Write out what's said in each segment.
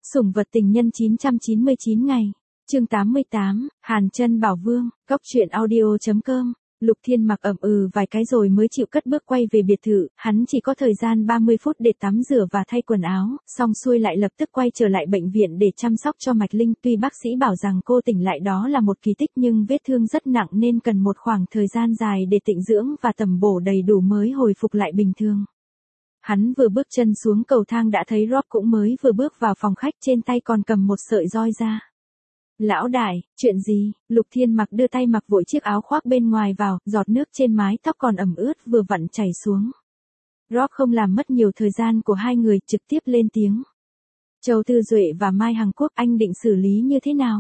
Sủng vật tình nhân 999 ngày. Chương 88, Hàn Chân Bảo Vương, Góc truyện audio.com. Lục Thiên Mặc ậm vài cái rồi mới chịu cất bước quay về biệt thự, hắn chỉ có thời gian 30 phút để tắm rửa và thay quần áo, xong xuôi lại lập tức quay trở lại bệnh viện để chăm sóc cho Mạch Linh. Tuy bác sĩ bảo rằng cô tỉnh lại đó là một kỳ tích nhưng vết thương rất nặng nên cần một khoảng thời gian dài để tịnh dưỡng và tầm bổ đầy đủ mới hồi phục lại bình thường. Hắn vừa bước chân xuống cầu thang đã thấy Rob cũng mới vừa bước vào phòng khách, trên tay còn cầm một sợi roi ra. Lão đại, chuyện gì? Lục Thiên Mặc đưa tay mặc vội chiếc áo khoác bên ngoài vào, giọt nước trên mái tóc còn ẩm ướt vừa vặn chảy xuống. Rob không làm mất nhiều thời gian của hai người, trực tiếp lên tiếng. Châu Tư Duệ và Mai Hằng Quốc, anh định xử lý như thế nào?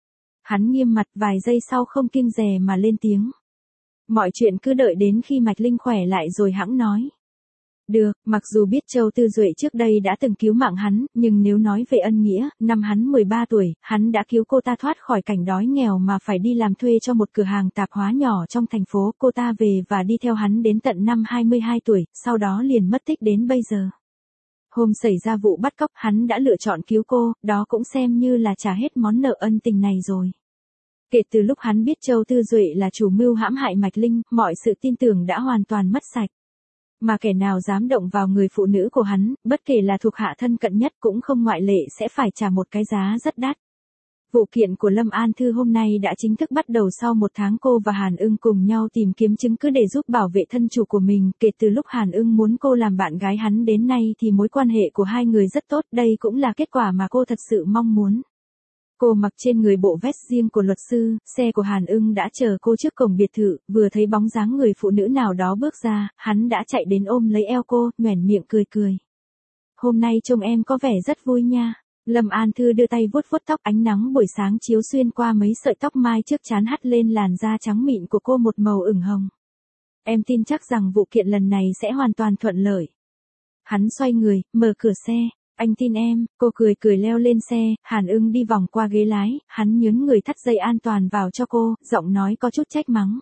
Hắn nghiêm mặt, vài giây sau không kiêng dè mà lên tiếng. Mọi chuyện cứ đợi đến khi Mạch Linh khỏe lại rồi hẵng nói. Được, mặc dù biết Châu Tư Duệ trước đây đã từng cứu mạng hắn, nhưng nếu nói về ân nghĩa, năm hắn 13 tuổi, hắn đã cứu cô ta thoát khỏi cảnh đói nghèo mà phải đi làm thuê cho một cửa hàng tạp hóa nhỏ trong thành phố. Cô ta về và đi theo hắn đến tận năm 22 tuổi, sau đó liền mất tích đến bây giờ. Hôm xảy ra vụ bắt cóc, hắn đã lựa chọn cứu cô, đó cũng xem như là trả hết món nợ ân tình này rồi. Kể từ lúc hắn biết Châu Tư Duệ là chủ mưu hãm hại Mạch Linh, mọi sự tin tưởng đã hoàn toàn mất sạch. Mà kẻ nào dám động vào người phụ nữ của hắn, bất kể là thuộc hạ thân cận nhất cũng không ngoại lệ sẽ phải trả một cái giá rất đắt. Vụ kiện của Lâm An Thư hôm nay đã chính thức bắt đầu sau một tháng cô và Hàn Ưng cùng nhau tìm kiếm chứng cứ để giúp bảo vệ thân chủ của mình. Kể từ lúc Hàn Ưng muốn cô làm bạn gái hắn đến nay thì mối quan hệ của hai người rất tốt, đây cũng là kết quả mà cô thật sự mong muốn. Cô mặc trên người bộ vest riêng của luật sư, xe của Hàn Ưng đã chờ cô trước cổng biệt thự, vừa thấy bóng dáng người phụ nữ nào đó bước ra, hắn đã chạy đến ôm lấy eo cô, nhoẻn miệng cười cười. Hôm nay trông em có vẻ rất vui nha. Lâm An Thư đưa tay vuốt vuốt tóc, ánh nắng buổi sáng chiếu xuyên qua mấy sợi tóc mai trước trán hắt lên làn da trắng mịn của cô một màu ửng hồng. Em tin chắc rằng vụ kiện lần này sẽ hoàn toàn thuận lợi. Hắn xoay người, mở cửa xe. Anh tin em, cô cười leo lên xe, Hàn Ưng đi vòng qua ghế lái, hắn nhớn người thắt dây an toàn vào cho cô, giọng nói có chút trách mắng.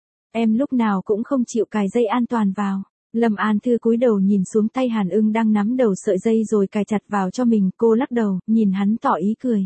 Em lúc nào cũng không chịu cài dây an toàn vào. Lâm An Thư cúi đầu nhìn xuống tay Hàn Ưng đang nắm đầu sợi dây rồi cài chặt vào cho mình, cô lắc đầu, nhìn hắn tỏ ý cười.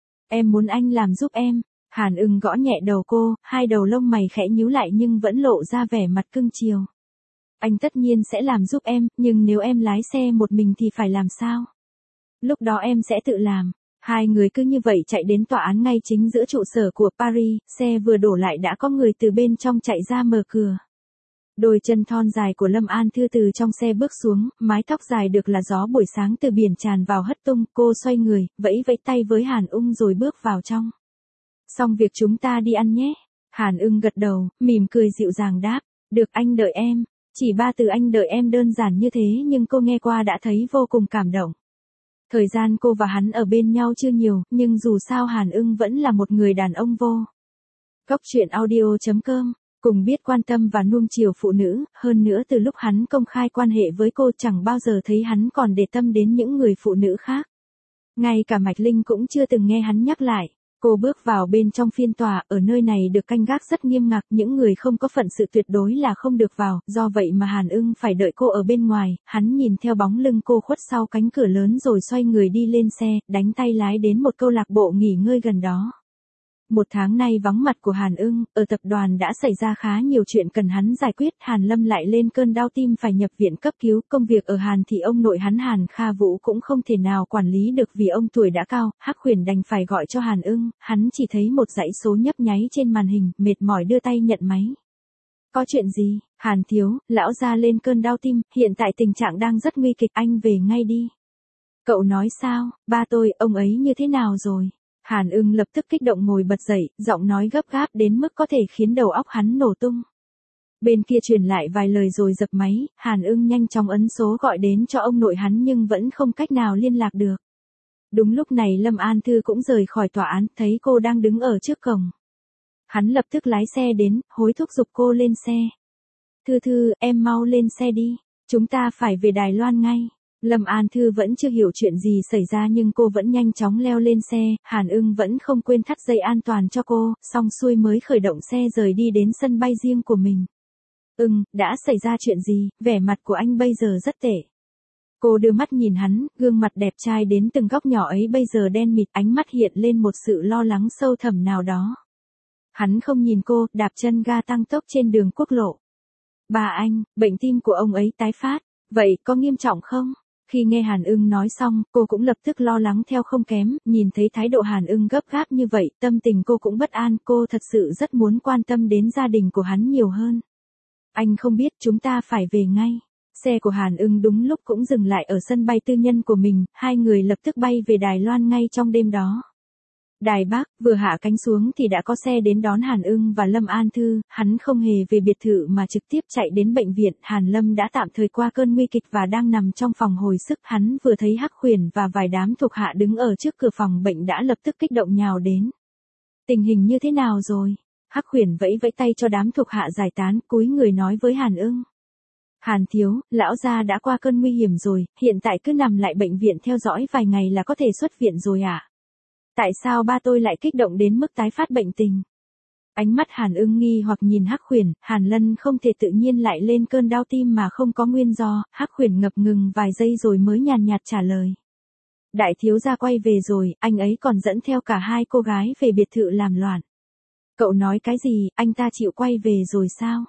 Em muốn anh làm giúp em. Hàn Ưng gõ nhẹ đầu cô, hai đầu lông mày khẽ nhíu lại nhưng vẫn lộ ra vẻ mặt cưng chiều. Anh tất nhiên sẽ làm giúp em, nhưng nếu em lái xe một mình thì phải làm sao? Lúc đó em sẽ tự làm. Hai người cứ như vậy chạy đến tòa án ngay chính giữa trụ sở của Paris, xe vừa đổ lại đã có người từ bên trong chạy ra mở cửa. Đôi chân thon dài của Lâm An Thư từ trong xe bước xuống, mái tóc dài được là gió buổi sáng từ biển tràn vào hất tung, cô xoay người, vẫy vẫy tay với Hàn Ưng rồi bước vào trong. Xong việc chúng ta đi ăn nhé. Hàn Ưng gật đầu, mỉm cười dịu dàng đáp, được anh đợi em. Chỉ 3 từ anh đợi em đơn giản như thế nhưng cô nghe qua đã thấy vô cùng cảm động. Thời gian cô và hắn ở bên nhau chưa nhiều, nhưng dù sao Hàn Ưng vẫn là một người đàn ông vô. Góc truyện audio.com, cùng biết quan tâm và nuông chiều phụ nữ, hơn nữa từ lúc hắn công khai quan hệ với cô chẳng bao giờ thấy hắn còn để tâm đến những người phụ nữ khác. Ngay cả Mạch Linh cũng chưa từng nghe hắn nhắc lại. Cô bước vào bên trong phiên tòa, ở nơi này được canh gác rất nghiêm ngặt, những người không có phận sự tuyệt đối là không được vào, do vậy mà Hàn Ưng phải đợi cô ở bên ngoài, hắn nhìn theo bóng lưng cô khuất sau cánh cửa lớn rồi xoay người đi lên xe, đánh tay lái đến một câu lạc bộ nghỉ ngơi gần đó. Một tháng nay vắng mặt của Hàn Ưng, ở tập đoàn đã xảy ra khá nhiều chuyện cần hắn giải quyết, Hàn Lâm lại lên cơn đau tim phải nhập viện cấp cứu, công việc ở Hàn thì ông nội hắn Hàn Kha Vũ cũng không thể nào quản lý được vì ông tuổi đã cao, Hắc Huyền đành phải gọi cho Hàn Ưng, hắn chỉ thấy một dãy số nhấp nháy trên màn hình, mệt mỏi đưa tay nhận máy. Có chuyện gì? Hàn thiếu, lão gia lên cơn đau tim, hiện tại tình trạng đang rất nguy kịch, anh về ngay đi. Cậu nói sao? Ba tôi, ông ấy như thế nào rồi? Hàn Ưng lập tức kích động ngồi bật dậy, giọng nói gấp gáp đến mức có thể khiến đầu óc hắn nổ tung. Bên kia truyền lại vài lời rồi dập máy, Hàn Ưng nhanh chóng ấn số gọi đến cho ông nội hắn nhưng vẫn không cách nào liên lạc được. Đúng lúc này Lâm An Thư cũng rời khỏi tòa án, thấy cô đang đứng ở trước cổng. Hắn lập tức lái xe đến, hối thúc giục cô lên xe. Thư, em mau lên xe đi, chúng ta phải về Đài Loan ngay. Lâm An Thư vẫn chưa hiểu chuyện gì xảy ra nhưng cô vẫn nhanh chóng leo lên xe, Hàn Ưng vẫn không quên thắt dây an toàn cho cô, xong xuôi mới khởi động xe rời đi đến sân bay riêng của mình. Đã xảy ra chuyện gì, vẻ mặt của anh bây giờ rất tệ. Cô đưa mắt nhìn hắn, gương mặt đẹp trai đến từng góc nhỏ ấy bây giờ đen mịt, ánh mắt hiện lên một sự lo lắng sâu thẳm nào đó. Hắn không nhìn cô, đạp chân ga tăng tốc trên đường quốc lộ. Bà anh, bệnh tim của ông ấy tái phát, vậy có nghiêm trọng không? Khi nghe Hàn Ưng nói xong, cô cũng lập tức lo lắng theo không kém, nhìn thấy thái độ Hàn Ưng gấp gáp như vậy, tâm tình cô cũng bất an, cô thật sự rất muốn quan tâm đến gia đình của hắn nhiều hơn. Anh không biết, chúng ta phải về ngay. Xe của Hàn Ưng đúng lúc cũng dừng lại ở sân bay tư nhân của mình, hai người lập tức bay về Đài Loan ngay trong đêm đó. Đài Bắc, vừa hạ cánh xuống thì đã có xe đến đón Hàn Ưng và Lâm An Thư, hắn không hề về biệt thự mà trực tiếp chạy đến bệnh viện, Hàn Lâm đã tạm thời qua cơn nguy kịch và đang nằm trong phòng hồi sức, hắn vừa thấy Hắc Huyền và vài đám thuộc hạ đứng ở trước cửa phòng bệnh đã lập tức kích động nhào đến. Tình hình như thế nào rồi? Hắc Huyền vẫy vẫy tay cho đám thuộc hạ giải tán, cúi người nói với Hàn Ưng. Hàn thiếu, lão gia đã qua cơn nguy hiểm rồi, hiện tại cứ nằm lại bệnh viện theo dõi vài ngày là có thể xuất viện rồi ạ. Tại sao ba tôi lại kích động đến mức tái phát bệnh tình? Ánh mắt Hàn Ưng nghi hoặc nhìn Hắc Huyền, Hàn Lân không thể tự nhiên lại lên cơn đau tim mà không có nguyên do, Hắc Huyền ngập ngừng vài giây rồi mới nhàn nhạt trả lời. Đại thiếu gia quay về rồi, anh ấy còn dẫn theo cả hai cô gái về biệt thự làm loạn. Cậu nói cái gì, anh ta chịu quay về rồi sao?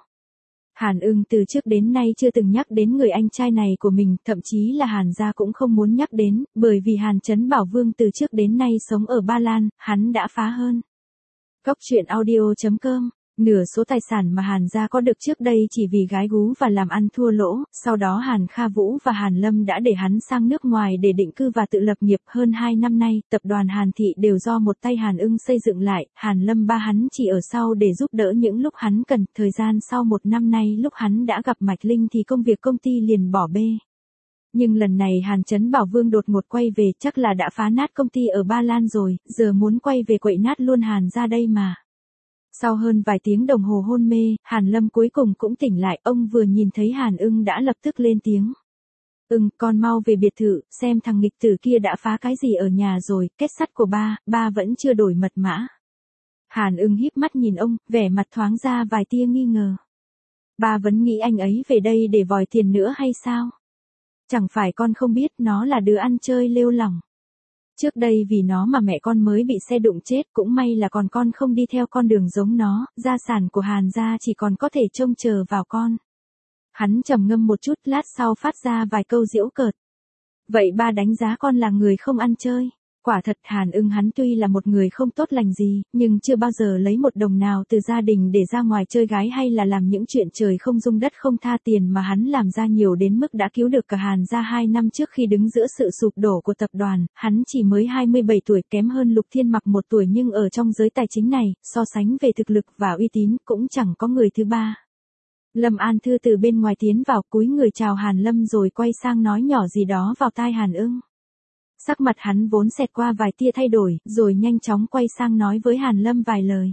Hàn Ưng từ trước đến nay chưa từng nhắc đến người anh trai này của mình, thậm chí là Hàn gia cũng không muốn nhắc đến, bởi vì Hàn Trấn Bảo Vương từ trước đến nay sống ở Ba Lan, hắn đã phá hơn. Góc truyện audio.com, nửa số tài sản mà Hàn gia có được trước đây chỉ vì gái gú và làm ăn thua lỗ, sau đó Hàn Kha Vũ và Hàn Lâm đã để hắn sang nước ngoài để định cư và tự lập nghiệp. Hơn 2 năm nay, tập đoàn Hàn Thị đều do một tay Hàn Ưng xây dựng lại, Hàn Lâm ba hắn chỉ ở sau để giúp đỡ những lúc hắn cần. Thời gian sau 1 năm nay lúc hắn đã gặp Mạch Linh thì công việc công ty liền bỏ bê. Nhưng lần này Hàn Trấn Bảo Vương đột ngột quay về, chắc là đã phá nát công ty ở Ba Lan rồi, giờ muốn quay về quậy nát luôn Hàn ra đây mà. Sau hơn vài tiếng đồng hồ hôn mê, Hàn Lâm cuối cùng cũng tỉnh lại, ông vừa nhìn thấy Hàn Ưng đã lập tức lên tiếng. Con mau về biệt thự, xem thằng nghịch tử kia đã phá cái gì ở nhà rồi, kết sắt của ba vẫn chưa đổi mật mã. Hàn Ưng híp mắt nhìn ông, vẻ mặt thoáng ra vài tia nghi ngờ. Ba vẫn nghĩ anh ấy về đây để vòi tiền nữa hay sao? Chẳng phải con không biết nó là đứa ăn chơi lêu lỏng. Trước đây vì nó mà mẹ con mới bị xe đụng chết, cũng may là còn con không đi theo con đường giống nó, gia sản của Hàn gia chỉ còn có thể trông chờ vào con. Hắn trầm ngâm một chút, lát sau phát ra vài câu giễu cợt. Vậy ba đánh giá con là người không ăn chơi. Quả thật Hàn Ưng hắn tuy là một người không tốt lành gì, nhưng chưa bao giờ lấy một đồng nào từ gia đình để ra ngoài chơi gái hay là làm những chuyện trời không dung đất không tha tiền mà hắn làm ra nhiều đến mức đã cứu được cả Hàn gia 2 năm trước khi đứng giữa sự sụp đổ của tập đoàn. Hắn chỉ mới 27 tuổi, kém hơn Lục Thiên Mặc 1 tuổi, nhưng ở trong giới tài chính này, so sánh về thực lực và uy tín cũng chẳng có người thứ ba. Lâm An Thư từ bên ngoài tiến vào, cúi người chào Hàn Lâm rồi quay sang nói nhỏ gì đó vào tai Hàn Ưng. Sắc mặt hắn vốn xẹt qua vài tia thay đổi, rồi nhanh chóng quay sang nói với Hàn Lâm vài lời.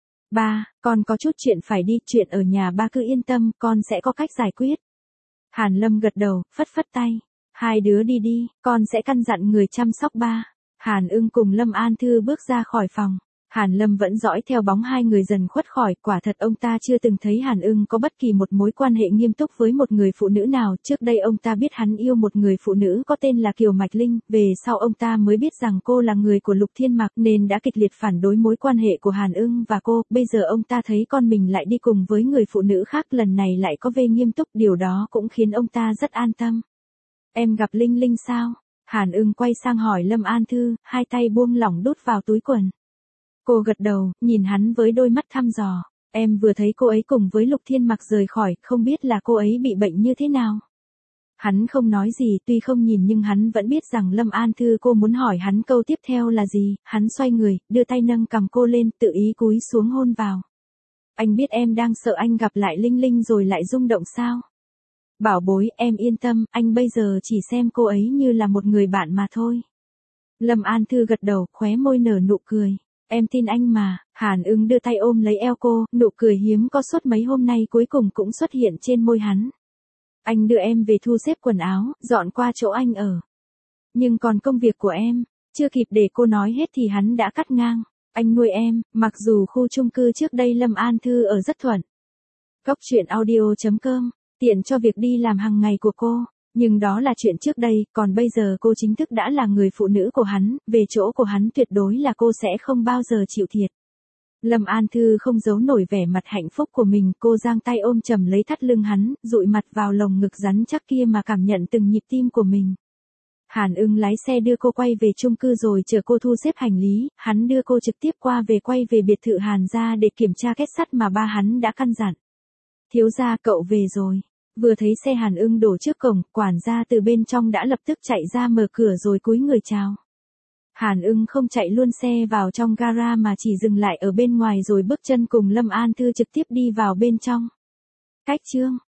Ba, con có chút chuyện phải đi, chuyện ở nhà ba cứ yên tâm, con sẽ có cách giải quyết. Hàn Lâm gật đầu, phất phất tay. Hai đứa đi đi, con sẽ căn dặn người chăm sóc ba. Hàn Ưng cùng Lâm An Thư bước ra khỏi phòng. Hàn Lâm vẫn dõi theo bóng hai người dần khuất khỏi, quả thật ông ta chưa từng thấy Hàn Ưng có bất kỳ một mối quan hệ nghiêm túc với một người phụ nữ nào. Trước đây ông ta biết hắn yêu một người phụ nữ có tên là Kiều Mạch Linh, về sau ông ta mới biết rằng cô là người của Lục Thiên Mặc nên đã kịch liệt phản đối mối quan hệ của Hàn Ưng và cô. Bây giờ ông ta thấy con mình lại đi cùng với người phụ nữ khác, lần này lại có vẻ nghiêm túc, điều đó cũng khiến ông ta rất an tâm. Em gặp Linh Linh sao? Hàn Ưng quay sang hỏi Lâm An Thư, hai tay buông lỏng đút vào túi quần. Cô gật đầu, nhìn hắn với đôi mắt thăm dò. Em vừa thấy cô ấy cùng với Lục Thiên Mặc rời khỏi, không biết là cô ấy bị bệnh như thế nào. Hắn không nói gì, tuy không nhìn nhưng hắn vẫn biết rằng Lâm An Thư cô muốn hỏi hắn câu tiếp theo là gì. Hắn xoay người, đưa tay nâng cằm cô lên, tự ý cúi xuống hôn vào. Anh biết em đang sợ anh gặp lại Linh Linh rồi lại rung động sao? Bảo bối, em yên tâm, anh bây giờ chỉ xem cô ấy như là một người bạn mà thôi. Lâm An Thư gật đầu, khóe môi nở nụ cười. Em tin anh mà. Hàn Ưng đưa tay ôm lấy eo cô, nụ cười hiếm có suốt mấy hôm nay cuối cùng cũng xuất hiện trên môi hắn. Anh đưa em về thu xếp quần áo, dọn qua chỗ anh ở. Nhưng còn công việc của em, chưa kịp để cô nói hết thì hắn đã cắt ngang. Anh nuôi em, mặc dù khu chung cư trước đây Lâm An Thư ở rất thuận. Góc truyện audio.com, tiện cho việc đi làm hàng ngày của cô. Nhưng đó là chuyện trước đây, còn bây giờ cô chính thức đã là người phụ nữ của hắn, về chỗ của hắn tuyệt đối là cô sẽ không bao giờ chịu thiệt. Lâm An Thư không giấu nổi vẻ mặt hạnh phúc của mình, cô giang tay ôm chầm lấy thắt lưng hắn, dụi mặt vào lồng ngực rắn chắc kia mà cảm nhận từng nhịp tim của mình. Hàn Ưng lái xe đưa cô quay về chung cư rồi chờ cô thu xếp hành lý, hắn đưa cô trực tiếp quay về biệt thự Hàn gia để kiểm tra kết sắt mà ba hắn đã căn dặn. Thiếu gia cậu về rồi. Vừa thấy xe Hàn Ưng đổ trước cổng, quản gia từ bên trong đã lập tức chạy ra mở cửa rồi cúi người chào. Hàn Ưng không chạy luôn xe vào trong gara mà chỉ dừng lại ở bên ngoài rồi bước chân cùng Lâm An Thư trực tiếp đi vào bên trong. Cách chương